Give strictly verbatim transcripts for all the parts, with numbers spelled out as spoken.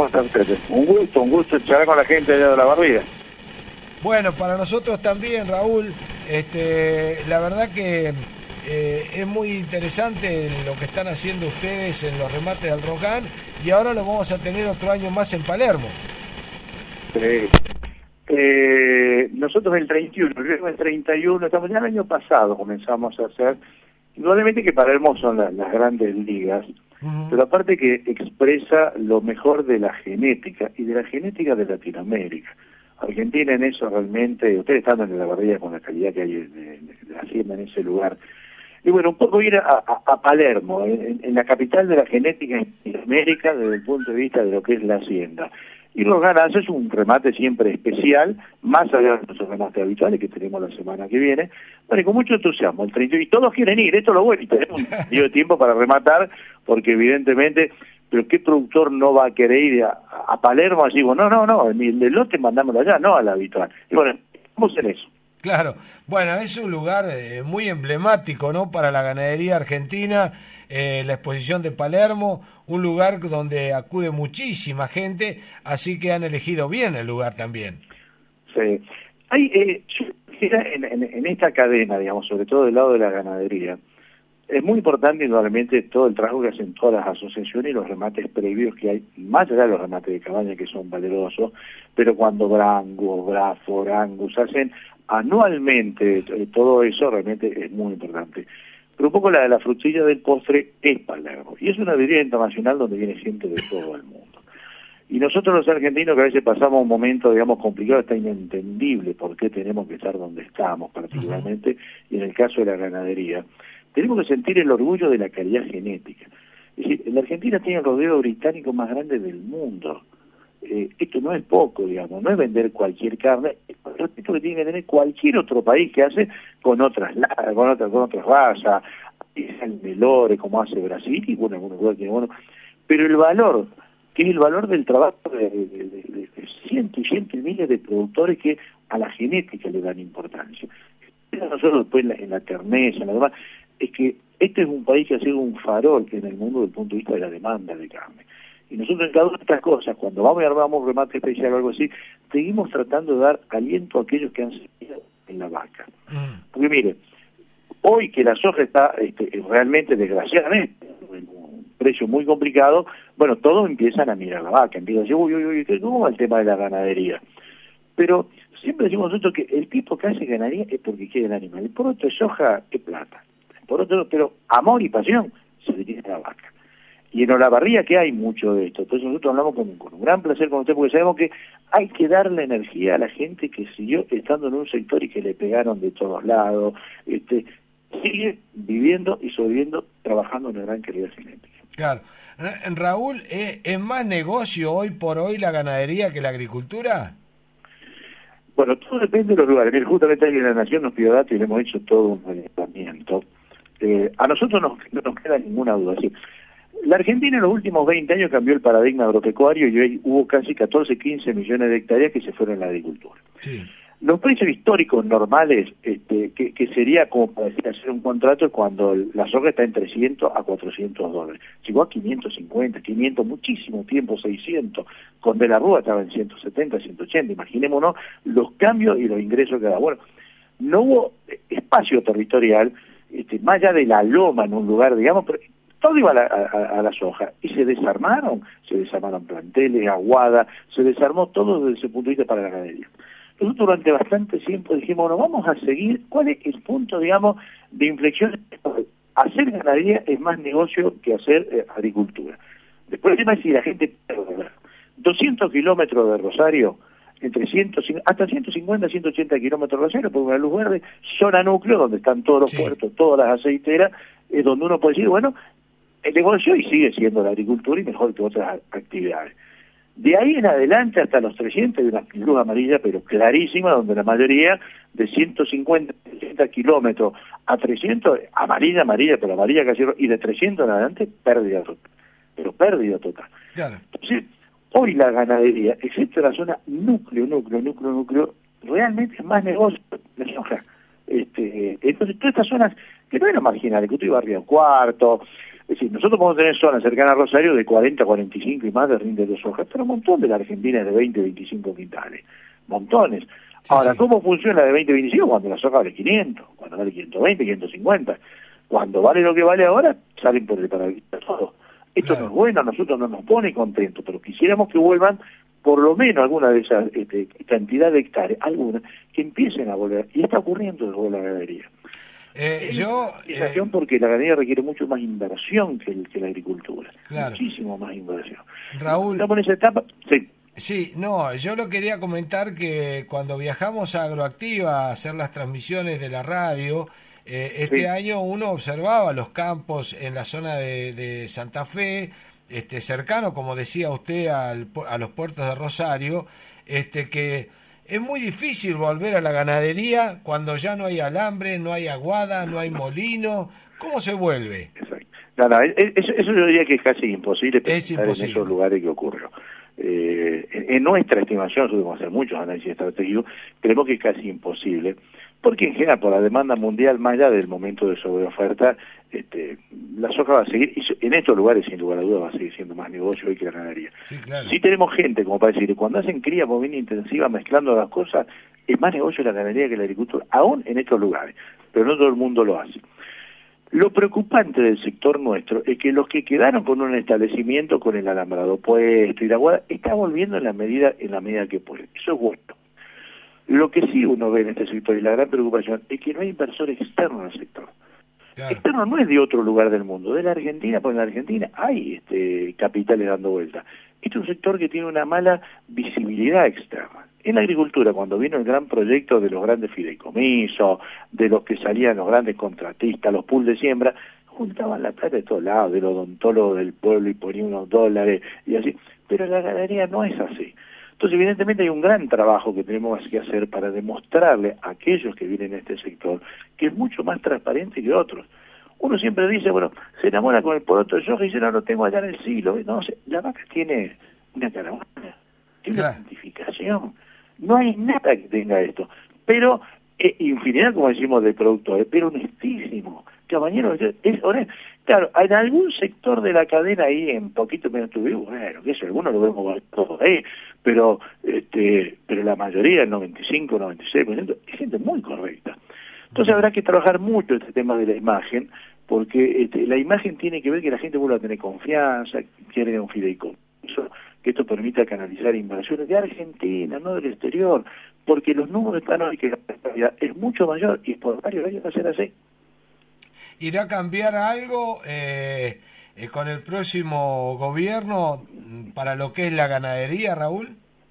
están ustedes? Un gusto, un gusto charlar con la gente allá de la barriga. Bueno, para nosotros también, Raúl, este, la verdad que eh, es muy interesante lo que están haciendo ustedes en los remates del Rocán, y ahora lo vamos a tener otro año más en Palermo. Eh, eh, nosotros el treinta y uno, luego el treinta y uno, estamos ya el año pasado comenzamos a hacer, indudablemente que Palermo son la, las grandes ligas, uh-huh. pero aparte que expresa lo mejor de la genética, y de la genética de Latinoamérica. Argentina en eso realmente, ustedes están en la barriga con la calidad que hay de, de, de la hacienda en ese lugar. Y bueno, un poco ir a, a, a Palermo, en, en la capital de la genética en Latinoamérica desde el punto de vista de lo que es la hacienda. Y Rocán hace un remate siempre especial, más allá de nuestros remates habituales que tenemos la semana que viene, pero con mucho entusiasmo, el treinta, y todos quieren ir, esto es lo bueno, y tenemos un periodo de tiempo para rematar, porque evidentemente, pero ¿qué productor no va a querer ir a, a Palermo? Así, bueno, no, no, no, el, el lote mandámoslo allá, no a la habitual. Y bueno, vamos en eso. Claro, bueno, es un lugar eh, muy emblemático, ¿no?, para la ganadería argentina, eh, la exposición de Palermo, un lugar donde acude muchísima gente, así que han elegido bien el lugar también. Sí, hay, eh, en, en, en esta cadena, digamos, sobre todo del lado de la ganadería, es muy importante indudablemente todo el trabajo que hacen todas las asociaciones y los remates previos que hay, más allá de los remates de cabaña que son valerosos, pero cuando Brangus, Braford, Angus hacen anualmente todo eso realmente es muy importante. Pero un poco la de la frutilla del postre es Palermo, y es una avenida internacional donde viene gente de todo el mundo. Y nosotros los argentinos que a veces pasamos un momento, digamos, complicado, está inentendible por qué tenemos que estar donde estamos particularmente, uh-huh. y en el caso de la ganadería, tenemos que sentir el orgullo de la calidad genética. Es decir, la Argentina tiene el rodeo británico más grande del mundo. Eh, esto no es poco, digamos, no es vender cualquier carne, el respeto que tiene que tener cualquier otro país que hace con otras con otras, con otras razas, el melore, como hace Brasil, y bueno, algunos lugares tienen bueno, pero el valor, que es el valor del trabajo de, de, de, de, de cientos y cientos y miles de productores que a la genética le dan importancia. Nosotros después en la, en la terneza, en la demás, es que este es un país que ha sido un farol en el mundo desde el punto de vista de la demanda de carne. Y nosotros en cada una de estas cosas, cuando vamos y armamos un remate especial o algo así, seguimos tratando de dar aliento a aquellos que han seguido en la vaca. Mm. Porque mire, hoy que la soja está este, realmente, desgraciadamente, en un precio muy complicado, bueno, todos empiezan a mirar la vaca, empiezan a decir, uy, uy, uy, ¿cómo va el tema de la ganadería? Pero siempre decimos nosotros que el tipo que hace ganadería es porque quiere el animal, y por otro es soja, es plata. Por otro, pero amor y pasión se le tiene a la vaca. Y en Olavarría que hay mucho de esto. Entonces nosotros hablamos con, con un gran placer con usted, porque sabemos que hay que darle energía a la gente que siguió estando en un sector y que le pegaron de todos lados, este, sigue viviendo y sobreviviendo, trabajando en una gran calidad genética. Claro. Raúl, ¿es, ¿es más negocio hoy por hoy la ganadería que la agricultura? Bueno, todo depende de los lugares. Mira, justamente ahí en la Nación nos pidió datos y le hemos hecho todo un relevamiento. Eh, a nosotros no, no nos queda ninguna duda. ¿Sí? La Argentina en los últimos veinte años cambió el paradigma agropecuario y hoy hubo casi catorce, quince millones de hectáreas que se fueron a la agricultura. Sí. Los precios históricos normales, este, que, que sería como para decir hacer un contrato, es cuando la soja está en trescientos a cuatrocientos dólares. Llegó a quinientos cincuenta, quinientos, muchísimo tiempo, seiscientos. Con De la Rúa estaba en ciento setenta, ciento ochenta. Imaginémonos los cambios y los ingresos que da. Bueno, no hubo espacio territorial, este, más allá de la loma en un lugar, digamos, pero todo iba a la, a, a la soja, y se desarmaron, se desarmaron planteles, aguada, se desarmó todo desde ese punto de vista para la ganadería. Nosotros durante bastante tiempo dijimos, bueno, vamos a seguir, ¿cuál es el punto, digamos, de inflexión? Hacer ganadería es más negocio que hacer eh, agricultura. Después el tema es si la gente doscientos kilómetros de Rosario, entre ciento, hasta ciento cincuenta, ciento ochenta kilómetros de Rosario, por una luz verde, zona núcleo, donde están todos los sí. puertos, todas las aceiteras, es donde uno puede decir, bueno, el negocio y sigue siendo la agricultura y mejor que otras actividades. De ahí en adelante hasta los trescientos hay una luz amarilla, pero clarísima, donde la mayoría de ciento cincuenta, ochenta kilómetros a trescientos, amarilla, amarilla, pero amarilla casi, y de trescientos en adelante, pérdida total. Pero pérdida total. Claro. Entonces, hoy la ganadería, excepto la zona núcleo, núcleo, núcleo, núcleo, realmente es más negocio de soja. Este, entonces, todas estas zonas que no eran marginales, que usted iba a Río Cuarto, decir, nosotros podemos tener zonas cercanas a Rosario de cuarenta, cuarenta y cinco y más de rinde de soja, pero un montón de la Argentina es de veinte, veinticinco quintales, montones. Sí, Ahora, sí. ¿Cómo funciona la de veinte, veinticinco? Cuando la soja vale quinientos, cuando vale ciento veinte, ciento cincuenta. Cuando vale lo que vale ahora, salen por el parabrisa todo. Esto claro. no es bueno, a nosotros no nos pone contentos, pero quisiéramos que vuelvan por lo menos alguna de esas este, cantidad de hectáreas, algunas, que empiecen a volver. Y está ocurriendo desde la ganadería. Eh, es yo eh, porque la ganadería requiere mucho más inversión que, el, que la agricultura. Claro. Muchísimo más inversión. Raúl. ¿Estamos en esa etapa? Sí. Sí, no, yo lo quería comentar que cuando viajamos a Agroactiva a hacer las transmisiones de la radio, eh, este sí. año uno observaba los campos en la zona de, de Santa Fe, este cercano, como decía usted, al, a los puertos de Rosario, este que es muy difícil volver a la ganadería cuando ya no hay alambre, no hay aguada, no hay molino. ¿Cómo se vuelve? Exacto. No, no, eso, eso yo diría que es casi imposible es pensar imposible. en esos lugares que ocurrió. Eh, en, en nuestra estimación, nosotros vamos a hacer muchos análisis estratégicos, creemos que es casi imposible, porque en general, por la demanda mundial, más allá del momento de sobreoferta, este, la soja va a seguir, y en estos lugares, sin lugar a dudas, va a seguir siendo más negocio hoy que la ganadería. Sí, claro. Sí tenemos gente, como para decir, cuando hacen cría bovina intensiva mezclando las cosas, es más negocio la ganadería que la agricultura, aún en estos lugares, pero no todo el mundo lo hace. Lo preocupante del sector nuestro es que los que quedaron con un establecimiento con el alambrado puesto y la guarda, está volviendo en la medida en la medida que puede. Eso es bueno. Lo que sí uno ve en este sector y la gran preocupación es que no hay inversor externo en el sector. Claro. Externo no es de otro lugar del mundo, de la Argentina, porque en la Argentina hay este, capitales dando vuelta. Este es un sector que tiene una mala visibilidad externa. En la agricultura, cuando vino el gran proyecto de los grandes fideicomisos, de los que salían los grandes contratistas, los pools de siembra, juntaban la plata de todos lados, del odontólogo del pueblo y ponían unos dólares y así. Pero la ganadería no es así. Entonces, evidentemente hay un gran trabajo que tenemos que hacer para demostrarle a aquellos que vienen a este sector que es mucho más transparente que otros. Uno siempre dice, bueno, se enamora con el poroto de soja y dice, no, lo tengo allá en el silo. No, la vaca tiene una caravana, tiene claro. una identificación. No hay nada que tenga esto. Pero, eh, infinidad, como decimos, de productores, pero honestísimo. Caballero, es honesto. Claro, en algún sector de la cadena ahí, en poquito menos tuvimos, bueno, que eso, algunos lo vemos todos ahí, pero, este, pero la mayoría, el noventa y cinco, noventa y seis por ciento, es gente muy correcta. Entonces habrá que trabajar mucho este tema de la imagen, porque este, la imagen tiene que ver que la gente vuelva a tener confianza, quiere un fideicomiso, que esto permita canalizar inversiones de Argentina, no del exterior, porque los números están hoy que la rentabilidad es mucho mayor y por varios años va a ser así. ¿Irá a cambiar algo eh, eh, con el próximo gobierno para lo que es la ganadería, Raúl?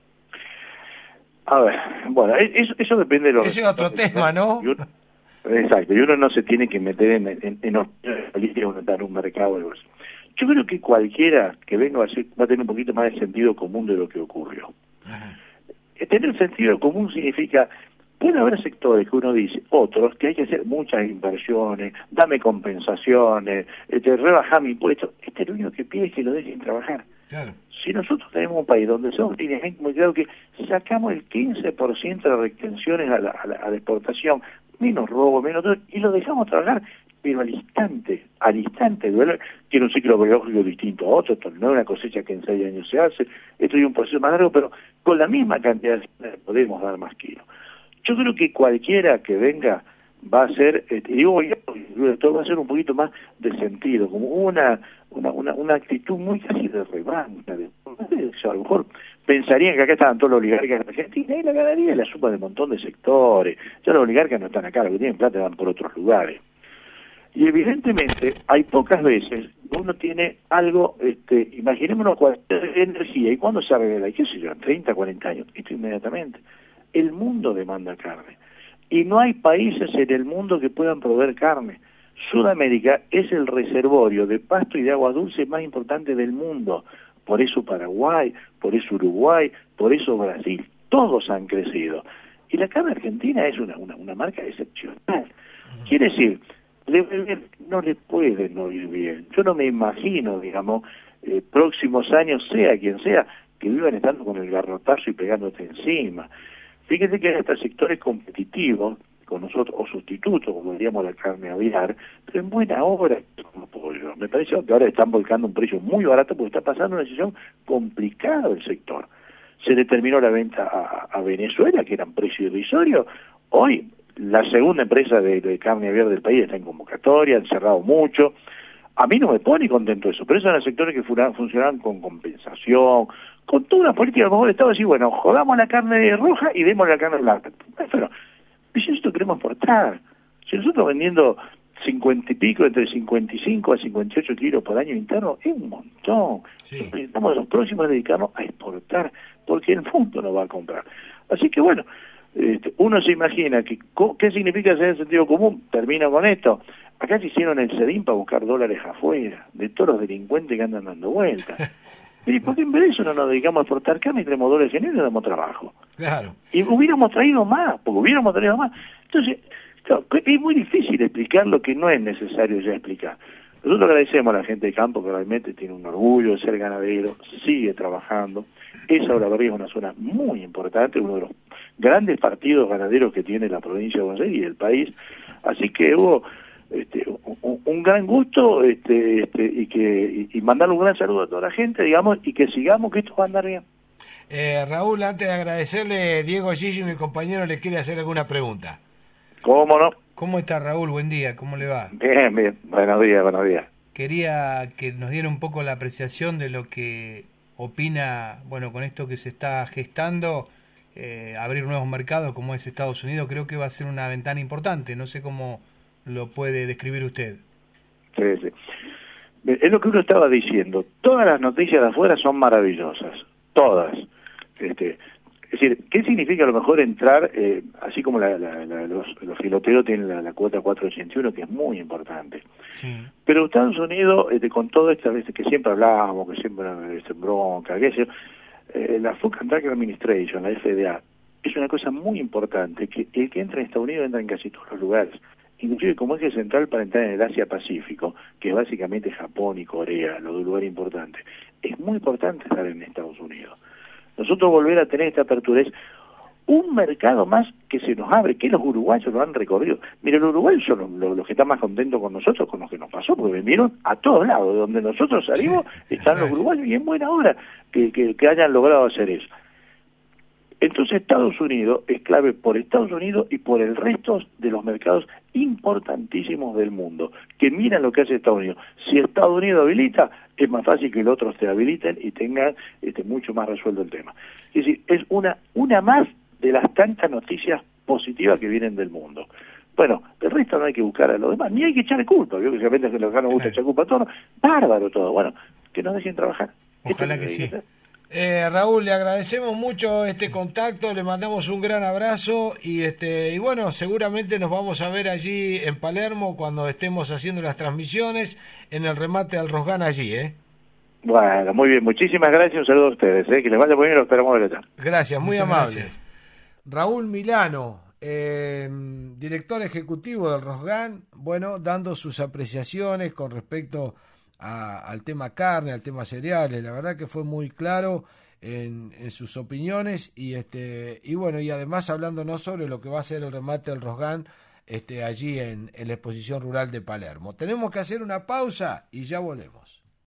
A ver, bueno, eso, eso depende de los... Ese es otro tema, ¿no? Y uno, exacto, y uno no se tiene que meter en, en, en política o en un mercado o algo así. Yo creo que cualquiera que venga va a, ser, va a tener un poquito más de sentido común de lo que ocurrió. Ajá. Tener sentido común significa, puede haber sectores que uno dice, otros, que hay que hacer muchas inversiones, dame compensaciones, este, rebajar mi impuesto. Este lo único que pide es que lo dejen trabajar. Claro. Si nosotros tenemos un país donde somos linealmente muy claro que sacamos el quince por ciento de retenciones a la, a la, a la exportación, menos robo, menos todo, y lo dejamos trabajar, pero al instante, al instante, duele, tiene un ciclo biológico distinto a otro, esto no es una cosecha que en seis años se hace, esto es un proceso más largo, pero con la misma cantidad de podemos dar más kilos. Yo creo que cualquiera que venga va a ser, eh, digo, esto va a ser un poquito más de sentido, como una una una, una actitud muy casi de revancha, de, a lo mejor pensarían que acá estaban todos los oligarcas de Argentina y la ganadería es la suma de un montón de sectores, ya los oligarcas no están acá, los que tienen plata van por otros lugares. Y evidentemente hay pocas veces uno tiene algo, este, imaginémonos cualquier energía, y cuando se revela, y qué sé yo, en treinta, cuarenta años, esto inmediatamente, el mundo demanda carne. Y no hay países en el mundo que puedan proveer carne. Sudamérica es el reservorio de pasto y de agua dulce más importante del mundo. Por eso Paraguay, por eso Uruguay, por eso Brasil, todos han crecido. Y la carne argentina es una, una, una marca excepcional. Quiere decir, le, no le puede no ir bien. Yo no me imagino, digamos, eh, próximos años, sea quien sea, que vivan estando con el garrotazo y pegándote encima. Fíjate que hay hasta sectores competitivos con nosotros, o sustituto, como diríamos la carne aviar, pero en buena hora como pollo. Me parece que ahora están volcando un precio muy barato porque está pasando una situación complicada del sector. Se determinó la venta a, a Venezuela, que era un precio irrisorio. Hoy, la segunda empresa de, de carne aviar del país está en convocatoria, han cerrado mucho. A mí no me pone contento eso, pero esos eran sectores que funcionaban con compensación, con toda una política. A lo mejor el Estado decía, bueno, jodamos la carne roja y demos la carne blanca. Pero, si nosotros queremos exportar, si nosotros vendiendo cincuenta y pico, entre cincuenta y cinco a cincuenta y ocho kilos por año interno, es un montón. Sí. Estamos los próximos a dedicarnos a exportar, porque el mundo nos va a comprar. Así que bueno, este, uno se imagina que qué significa ser el sentido común. Termino con esto. Acá se hicieron el SEDIN para buscar dólares afuera, de todos los delincuentes que andan dando vueltas. ¿Y por qué en vez de eso no nos dedicamos a exportar carne y tenemos dólares en y damos trabajo? Claro. Y hubiéramos traído más, porque hubiéramos traído más. Entonces, claro, es muy difícil explicar lo que no es necesario ya explicar. Nosotros agradecemos a la gente de campo que realmente tiene un orgullo de ser ganadero, sigue trabajando. Esa Olavarría es una zona muy importante, uno de los grandes partidos ganaderos que tiene la provincia de Buenos Aires y el país. Así que hubo este, un, un gran gusto este, este, y que y, y mandarle un gran saludo a toda la gente, digamos, y que sigamos, que esto va a andar bien. Eh, Raúl, antes de agradecerle, Diego Gigi, mi compañero, le quiere hacer alguna pregunta. ¿Cómo no? ¿Cómo está, Raúl? Buen día, ¿cómo le va? Bien, bien, buenos días, buenos días. Quería que nos diera un poco la apreciación de lo que opina, bueno, con esto que se está gestando, eh, abrir nuevos mercados como es Estados Unidos. Creo que va a ser una ventana importante, no sé cómo lo puede describir usted. Sí, sí. Es lo que uno estaba diciendo, todas las noticias de afuera son maravillosas, todas. Este, es decir, ¿qué significa a lo mejor entrar, eh, así como la, la, la, los, los filoteros tienen la, la cuota cuatrocientos ochenta y uno, que es muy importante? Sí. Pero Estados Unidos, este, con todo esto que siempre hablábamos, que siempre este, bronca, qué sé yo, eh, la Food and Drug Administration, la F D A, es una cosa muy importante, que el que entra en Estados Unidos entra en casi todos los lugares, inclusive como eje central para entrar en el Asia-Pacífico, que es básicamente Japón y Corea, lo de un lugar importante. Es muy importante estar en Estados Unidos. Nosotros volver a tener esta apertura es un mercado más que se nos abre, que los uruguayos lo han recorrido. Mire, los uruguayos son los, los, los que están más contentos con nosotros, con lo que nos pasó, porque vinieron a todos lados. De donde nosotros salimos están los uruguayos, y en buena hora que, que, que hayan logrado hacer eso. Entonces Estados Unidos es clave por Estados Unidos y por el resto de los mercados importantísimos del mundo, que miran lo que hace Estados Unidos. Si Estados Unidos habilita, es más fácil que los otros te habiliten y tengan este, mucho más resuelto el tema. Es decir, es una, una más de las tantas noticias positivas que vienen del mundo. Bueno, el resto no hay que buscar a los demás, ni hay que echarle culpa. Yo que realmente a los que nos gusta echar culpa a todos, bárbaro todo. Bueno, que nos dejen trabajar. Ojalá que sí. Eh, Raúl, le agradecemos mucho este contacto, le mandamos un gran abrazo y este y bueno, seguramente nos vamos a ver allí en Palermo cuando estemos haciendo las transmisiones en el remate al Rosgán allí, ¿eh? Bueno, muy bien, muchísimas gracias, un saludo a ustedes, ¿eh? Que les vaya muy bien, lo esperamos de allá. Gracias, muy Muchas amable. Gracias. Raúl Milano, eh, director ejecutivo del Rosgán, bueno, dando sus apreciaciones con respecto A, al tema carne, al tema cereales. La verdad que fue muy claro en, en sus opiniones y este y bueno, y además hablándonos sobre lo que va a ser el remate del Rosgán este allí en, en la exposición rural de Palermo. Tenemos que hacer una pausa y ya volvemos.